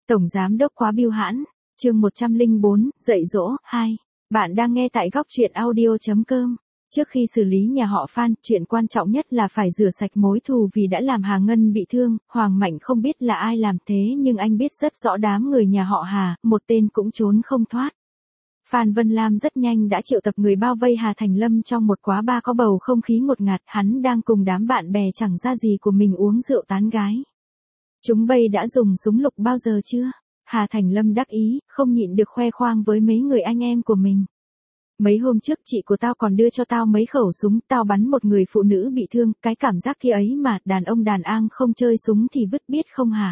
Tổng Giám đốc quá bưu hãn, chương 104, dạy dỗ, 2. Bạn đang nghe tại góc truyện audio.com. Trước khi xử lý nhà họ Phan, chuyện quan trọng nhất là phải rửa sạch mối thù vì đã làm Hà Ngân bị thương. Hoàng Mạnh không biết là ai làm thế nhưng anh biết rất rõ đám người nhà họ Hà, một tên cũng trốn không thoát. Phan Vân Lam rất nhanh đã triệu tập người bao vây Hà Thành Lâm trong một quán bar có bầu không khí ngột ngạt, hắn đang cùng đám bạn bè chẳng ra gì của mình uống rượu tán gái. Chúng bay đã dùng súng lục bao giờ chưa? Hà Thành Lâm đắc ý, không nhịn được khoe khoang với mấy người anh em của mình. Mấy hôm trước chị của tao còn đưa cho tao mấy khẩu súng, tao bắn một người phụ nữ bị thương, cái cảm giác kia ấy mà, đàn ông đàn an không chơi súng thì vứt biết không hả?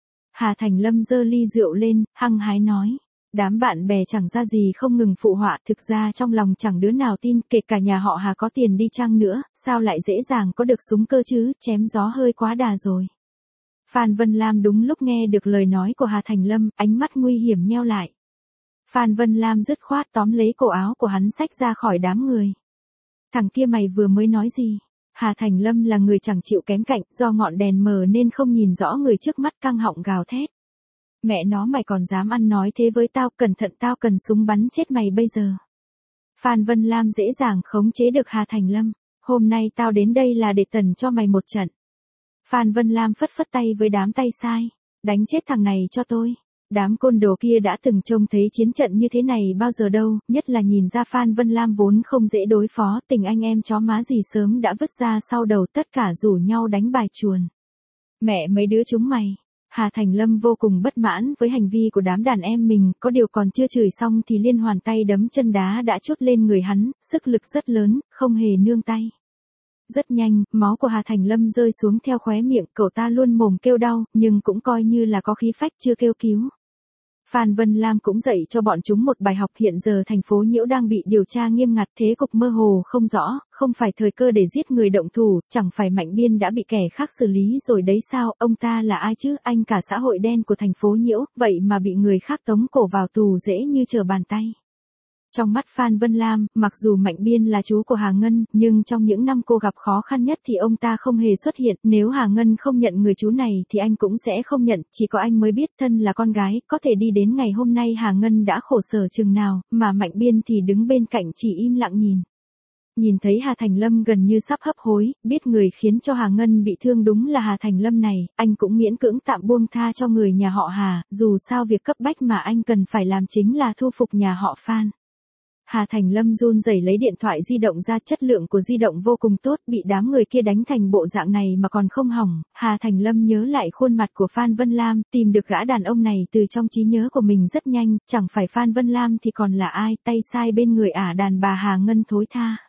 Hà Thành Lâm giơ ly rượu lên, hăng hái nói. Đám bạn bè chẳng ra gì không ngừng phụ họa, thực ra trong lòng chẳng đứa nào tin, kể cả nhà họ Hà có tiền đi chăng nữa, sao lại dễ dàng có được súng cơ chứ, chém gió hơi quá đà rồi. Phan Vân Lam đúng lúc nghe được lời nói của Hà Thành Lâm, ánh mắt nguy hiểm nheo lại. Phan Vân Lam dứt khoát tóm lấy cổ áo của hắn xách ra khỏi đám người. Thằng kia mày vừa mới nói gì? Hà Thành Lâm là người chẳng chịu kém cạnh, do ngọn đèn mờ nên không nhìn rõ người trước mắt, căng họng gào thét. Mẹ nó, mày còn dám ăn nói thế với tao, cẩn thận tao cần súng bắn chết mày bây giờ. Phan Vân Lam dễ dàng khống chế được Hà Thành Lâm. Hôm nay tao đến đây là để tần cho mày một trận. Phan Vân Lam phất phất tay với đám tay sai. Đánh chết thằng này cho tôi. Đám côn đồ kia đã từng trông thấy chiến trận như thế này bao giờ đâu, nhất là nhìn ra Phan Vân Lam vốn không dễ đối phó, tình anh em chó má gì sớm đã vứt ra sau đầu, tất cả rủ nhau đánh bài chuồn. Mẹ mấy đứa chúng mày. Hà Thành Lâm vô cùng bất mãn với hành vi của đám đàn em mình, có điều còn chưa chửi xong thì liên hoàn tay đấm chân đá đã chốt lên người hắn, sức lực rất lớn, không hề nương tay. Rất nhanh, máu của Hà Thành Lâm rơi xuống theo khóe miệng, cậu ta luôn mồm kêu đau, nhưng cũng coi như là có khí phách chưa kêu cứu. Phan Vân Lam cũng dạy cho bọn chúng một bài học, hiện giờ thành phố Nhiễu đang bị điều tra nghiêm ngặt, thế cục mơ hồ không rõ, không phải thời cơ để giết người động thủ, chẳng phải Mạnh Biên đã bị kẻ khác xử lý rồi đấy sao, ông ta là ai chứ, anh cả xã hội đen của thành phố Nhiễu, vậy mà bị người khác tống cổ vào tù dễ như trở bàn tay. Trong mắt Phan Vân Lam, mặc dù Mạnh Biên là chú của Hà Ngân, nhưng trong những năm cô gặp khó khăn nhất thì ông ta không hề xuất hiện, nếu Hà Ngân không nhận người chú này thì anh cũng sẽ không nhận, chỉ có anh mới biết thân là con gái, có thể đi đến ngày hôm nay Hà Ngân đã khổ sở chừng nào, mà Mạnh Biên thì đứng bên cạnh chỉ im lặng nhìn. Nhìn thấy Hà Thành Lâm gần như sắp hấp hối, biết người khiến cho Hà Ngân bị thương đúng là Hà Thành Lâm này, anh cũng miễn cưỡng tạm buông tha cho người nhà họ Hà, dù sao việc cấp bách mà anh cần phải làm chính là thu phục nhà họ Phan. Hà Thành Lâm run rẩy lấy điện thoại di động ra, chất lượng của di động vô cùng tốt, bị đám người kia đánh thành bộ dạng này mà còn không hỏng. Hà Thành Lâm nhớ lại khuôn mặt của Phan Vân Lam, tìm được gã đàn ông này từ trong trí nhớ của mình rất nhanh, chẳng phải Phan Vân Lam thì còn là ai, tay sai bên người đàn bà Hà Ngân thối tha.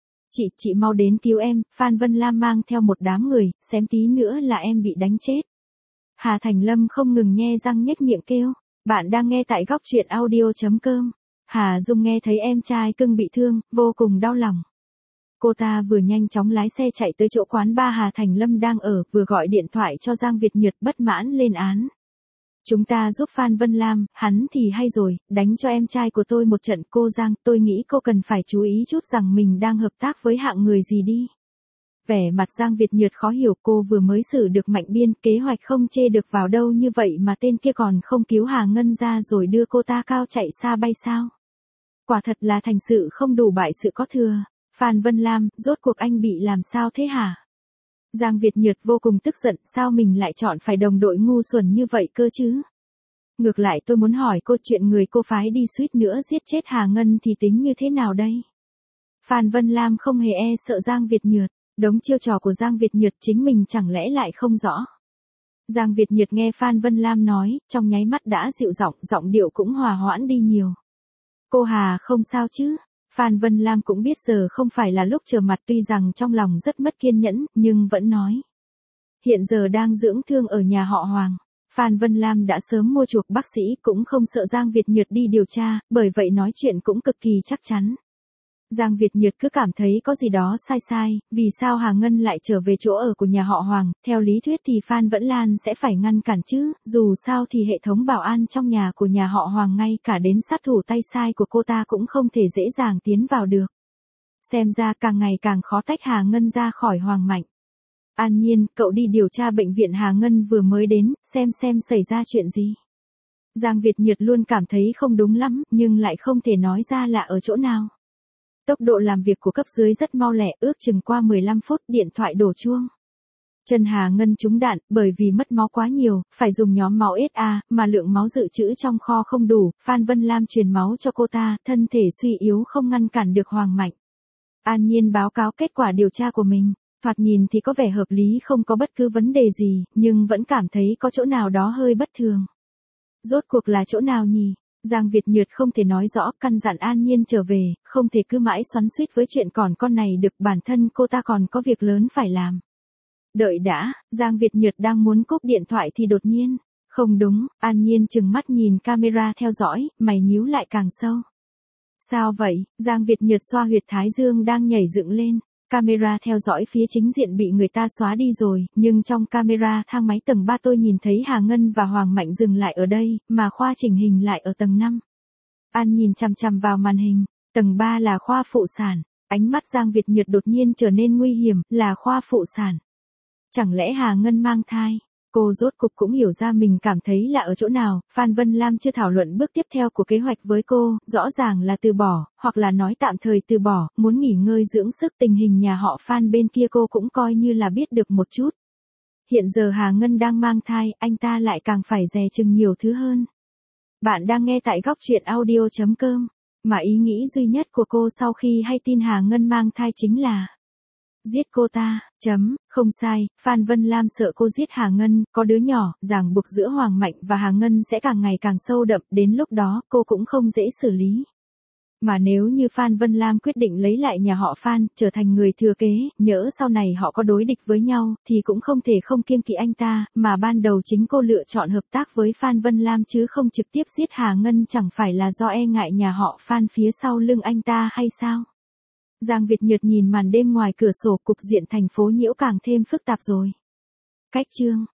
Chị mau đến cứu em, Phan Vân Lam mang theo một đám người, xém tí nữa là em bị đánh chết. Hà Thành Lâm không ngừng nhe răng nhếch miệng kêu, bạn đang nghe tại góc truyện audio.com. Hà Dung nghe thấy em trai cưng bị thương, vô cùng đau lòng. Cô ta vừa nhanh chóng lái xe chạy tới chỗ quán bar Hà Thành Lâm đang ở, vừa gọi điện thoại cho Giang Việt Nhật bất mãn lên án. Chúng ta giúp Phan Vân Lam, hắn thì hay rồi, đánh cho em trai của tôi một trận. Cô Giang, tôi nghĩ cô cần phải chú ý chút rằng mình đang hợp tác với hạng người gì đi. Vẻ mặt Giang Việt Nhật khó hiểu, cô vừa mới xử được Mạnh Biên, kế hoạch không chê được vào đâu như vậy mà tên kia còn không cứu Hà Ngân ra rồi đưa cô ta cao chạy xa bay sao. Quả thật là thành sự không đủ bại sự có thừa. Phan Vân Lam, rốt cuộc anh bị làm sao thế hả? Giang Việt Nhật vô cùng tức giận, sao mình lại chọn phải đồng đội ngu xuẩn như vậy cơ chứ? Ngược lại tôi muốn hỏi cô, chuyện người cô phái đi suýt nữa giết chết Hà Ngân thì tính như thế nào đây? Phan Vân Lam không hề e sợ Giang Việt Nhật, đống chiêu trò của Giang Việt Nhật chính mình chẳng lẽ lại không rõ? Giang Việt Nhật nghe Phan Vân Lam nói, trong nháy mắt đã dịu giọng, giọng điệu cũng hòa hoãn đi nhiều. Cô Hà không sao chứ? Phan Vân Lam cũng biết giờ không phải là lúc trở mặt, tuy rằng trong lòng rất mất kiên nhẫn, nhưng vẫn nói. Hiện giờ đang dưỡng thương ở nhà họ Hoàng. Phan Vân Lam đã sớm mua chuộc bác sĩ, cũng không sợ Giang Việt Nhật đi điều tra, bởi vậy nói chuyện cũng cực kỳ chắc chắn. Giang Việt Nhật cứ cảm thấy có gì đó sai, vì sao Hà Ngân lại trở về chỗ ở của nhà họ Hoàng, theo lý thuyết thì Phan Vân Lan sẽ phải ngăn cản chứ, dù sao thì hệ thống bảo an trong nhà của nhà họ Hoàng ngay cả đến sát thủ tay sai của cô ta cũng không thể dễ dàng tiến vào được. Xem ra càng ngày càng khó tách Hà Ngân ra khỏi Hoàng Mạnh. An Nhiên, cậu đi điều tra bệnh viện Hà Ngân vừa mới đến, xem xảy ra chuyện gì. Giang Việt Nhật luôn cảm thấy không đúng lắm, nhưng lại không thể nói ra là ở chỗ nào. Tốc độ làm việc của cấp dưới rất mau lẹ, ước chừng qua 15 phút điện thoại đổ chuông. Trần Hà Ngân trúng đạn, bởi vì mất máu quá nhiều, phải dùng nhóm máu SA, mà lượng máu dự trữ trong kho không đủ, Phan Vân Lam truyền máu cho cô ta, thân thể suy yếu không ngăn cản được Hoàng Mạnh. An Nhiên báo cáo kết quả điều tra của mình, thoạt nhìn thì có vẻ hợp lý, không có bất cứ vấn đề gì, nhưng vẫn cảm thấy có chỗ nào đó hơi bất thường. Rốt cuộc là chỗ nào nhỉ? Giang Việt Nhật không thể nói rõ, căn dặn An Nhiên trở về, không thể cứ mãi xoắn xuýt với chuyện còn con này được, bản thân cô ta còn có việc lớn phải làm. Đợi đã, Giang Việt Nhật đang muốn cúp điện thoại thì đột nhiên, không đúng, An Nhiên trừng mắt nhìn camera theo dõi, mày nhíu lại càng sâu. Sao vậy? Giang Việt Nhật xoa huyệt thái dương đang nhảy dựng lên. Camera theo dõi phía chính diện bị người ta xóa đi rồi, nhưng trong camera thang máy tầng 3 tôi nhìn thấy Hà Ngân và Hoàng Mạnh dừng lại ở đây, mà khoa chỉnh hình lại ở tầng 5. An nhìn chằm chằm vào màn hình, tầng 3 là khoa phụ sản, ánh mắt Giang Việt Nhật đột nhiên trở nên nguy hiểm, là khoa phụ sản. Chẳng lẽ Hà Ngân mang thai? Cô rốt cục cũng hiểu ra mình cảm thấy là ở chỗ nào, Phan Vân Lam chưa thảo luận bước tiếp theo của kế hoạch với cô, rõ ràng là từ bỏ, hoặc là nói tạm thời từ bỏ, muốn nghỉ ngơi dưỡng sức. Tình hình nhà họ Phan bên kia cô cũng coi như là biết được một chút. Hiện giờ Hà Ngân đang mang thai, anh ta lại càng phải dè chừng nhiều thứ hơn. Bạn đang nghe tại góc truyện audio.com, mà ý nghĩ duy nhất của cô sau khi hay tin Hà Ngân mang thai chính là giết cô ta, không sai, Phan Vân Lam sợ cô giết Hà Ngân, có đứa nhỏ, ràng buộc giữa Hoàng Mạnh và Hà Ngân sẽ càng ngày càng sâu đậm, đến lúc đó cô cũng không dễ xử lý. Mà nếu như Phan Vân Lam quyết định lấy lại nhà họ Phan, trở thành người thừa kế, nhỡ sau này họ có đối địch với nhau, thì cũng không thể không kiêng kỵ anh ta, mà ban đầu chính cô lựa chọn hợp tác với Phan Vân Lam chứ không trực tiếp giết Hà Ngân, chẳng phải là do e ngại nhà họ Phan phía sau lưng anh ta hay sao? Giang Việt Nhật nhìn màn đêm ngoài cửa sổ, cục diện thành phố nhiễu càng thêm phức tạp rồi. Cách chương